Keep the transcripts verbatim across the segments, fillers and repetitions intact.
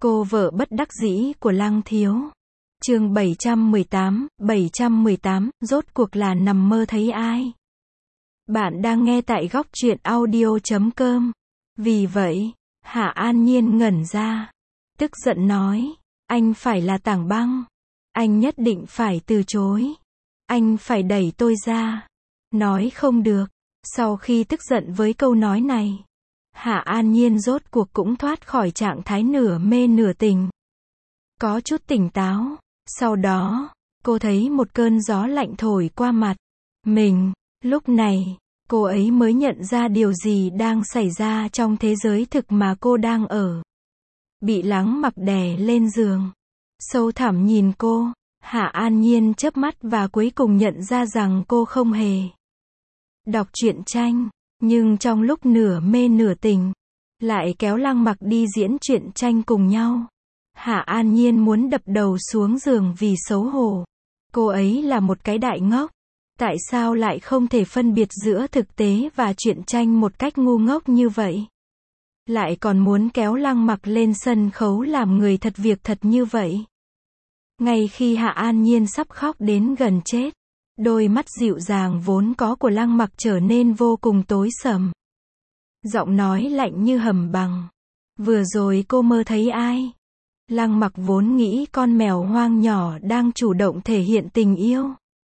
Cô vợ bất đắc dĩ của Lăng Thiếu. Chương bảy trăm mười tám, bảy trăm mười tám, rốt cuộc là nằm mơ thấy ai? Bạn đang nghe tại góc truyện audio chấm com. Vì vậy, Hạ An Nhiên ngẩn ra, tức giận nói, anh phải là Tảng Băng. Anh nhất định phải từ chối. Anh phải đẩy tôi ra. Nói không được. Sau khi tức giận với câu nói này, Hạ An Nhiên rốt cuộc cũng thoát khỏi trạng thái nửa mê nửa tỉnh. Có chút tỉnh táo. Sau đó, cô thấy một cơn gió lạnh thổi qua mặt mình. Lúc này, cô ấy mới nhận ra điều gì đang xảy ra trong thế giới thực mà cô đang ở. Bị Lắng Mặc đè lên giường. Sâu thẳm nhìn cô, Hạ An Nhiên chớp mắt và cuối cùng nhận ra rằng cô không hề đọc truyện tranh, nhưng trong lúc nửa mê nửa tỉnh, lại kéo Lăng Mặc đi diễn truyện tranh cùng nhau. Hạ An Nhiên muốn đập đầu xuống giường vì xấu hổ. Cô ấy là một cái đại ngốc. Tại sao lại không thể phân biệt giữa thực tế và truyện tranh một cách ngu ngốc như vậy? Lại còn muốn kéo Lăng Mặc lên sân khấu làm người thật việc thật như vậy? Ngay khi Hạ An Nhiên sắp khóc đến gần chết, đôi mắt dịu dàng vốn có của Lăng Mặc trở nên vô cùng tối sầm. Giọng nói lạnh như hầm băng. Vừa rồi cô mơ thấy ai? Lăng Mặc vốn nghĩ con mèo hoang nhỏ đang chủ động thể hiện tình yêu.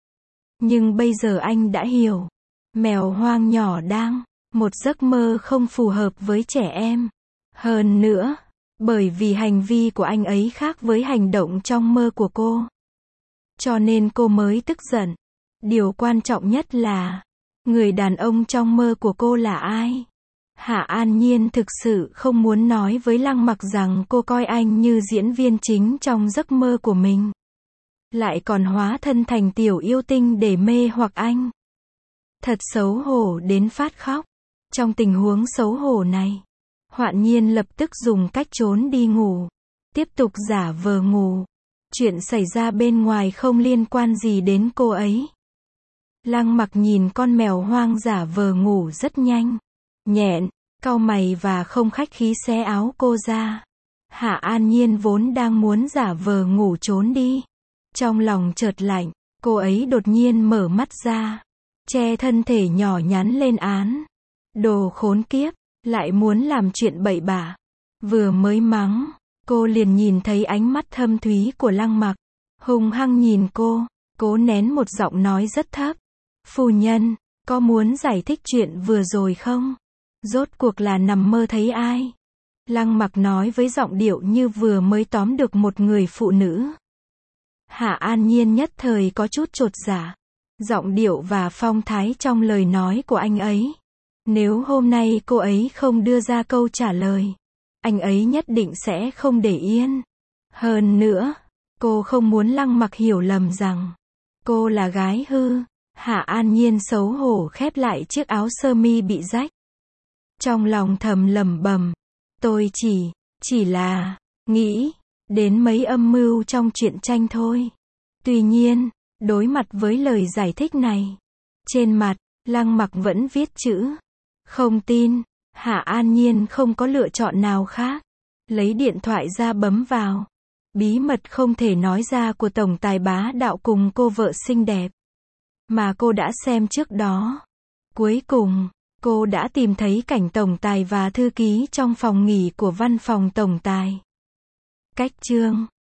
Nhưng bây giờ anh đã hiểu. Mèo hoang nhỏ đang một giấc mơ không phù hợp với trẻ em. Hơn nữa, bởi vì hành vi của anh ấy khác với hành động trong mơ của cô. Cho nên cô mới tức giận. Điều quan trọng nhất là, người đàn ông trong mơ của cô là ai? Hạ An Nhiên thực sự không muốn nói với Lăng Mặc rằng cô coi anh như diễn viên chính trong giấc mơ của mình. Lại còn hóa thân thành tiểu yêu tinh để mê hoặc anh. Thật xấu hổ đến phát khóc. Trong tình huống xấu hổ này, Hoạn Nhiên lập tức dùng cách trốn đi ngủ. Tiếp tục giả vờ ngủ. Chuyện xảy ra bên ngoài không liên quan gì đến cô ấy. Lăng Mặc nhìn con mèo hoang giả vờ ngủ rất nhanh, nhẹn, cau mày và không khách khí xé áo cô ra. Hạ An Nhiên vốn đang muốn giả vờ ngủ trốn đi. Trong lòng chợt lạnh, cô ấy đột nhiên mở mắt ra, che thân thể nhỏ nhắn lên án. Đồ khốn kiếp, lại muốn làm chuyện bậy bạ. Vừa mới mắng, cô liền nhìn thấy ánh mắt thâm thúy của Lăng Mặc, hung hăng nhìn cô, cố nén một giọng nói rất thấp. Phu nhân, có muốn giải thích chuyện vừa rồi không? Rốt cuộc là nằm mơ thấy ai? Lăng Mặc nói với giọng điệu như vừa mới tóm được một người phụ nữ. Hạ An Nhiên nhất thời có chút chột dạ. Giọng điệu và phong thái trong lời nói của anh ấy. Nếu hôm nay cô ấy không đưa ra câu trả lời, anh ấy nhất định sẽ không để yên. Hơn nữa, cô không muốn Lăng Mặc hiểu lầm rằng cô là gái hư. Hạ An Nhiên xấu hổ khép lại chiếc áo sơ mi bị rách. Trong lòng thầm lẩm bẩm, tôi chỉ, chỉ là, nghĩ, đến mấy âm mưu trong truyện tranh thôi. Tuy nhiên, đối mặt với lời giải thích này, trên mặt, Lăng Mặc vẫn viết chữ, không tin. Hạ An Nhiên không có lựa chọn nào khác. Lấy điện thoại ra bấm vào. Bí mật không thể nói ra của tổng tài bá đạo cùng cô vợ xinh đẹp mà cô đã xem trước đó. Cuối cùng, cô đã tìm thấy cảnh tổng tài và thư ký trong phòng nghỉ của văn phòng tổng tài. Cách chương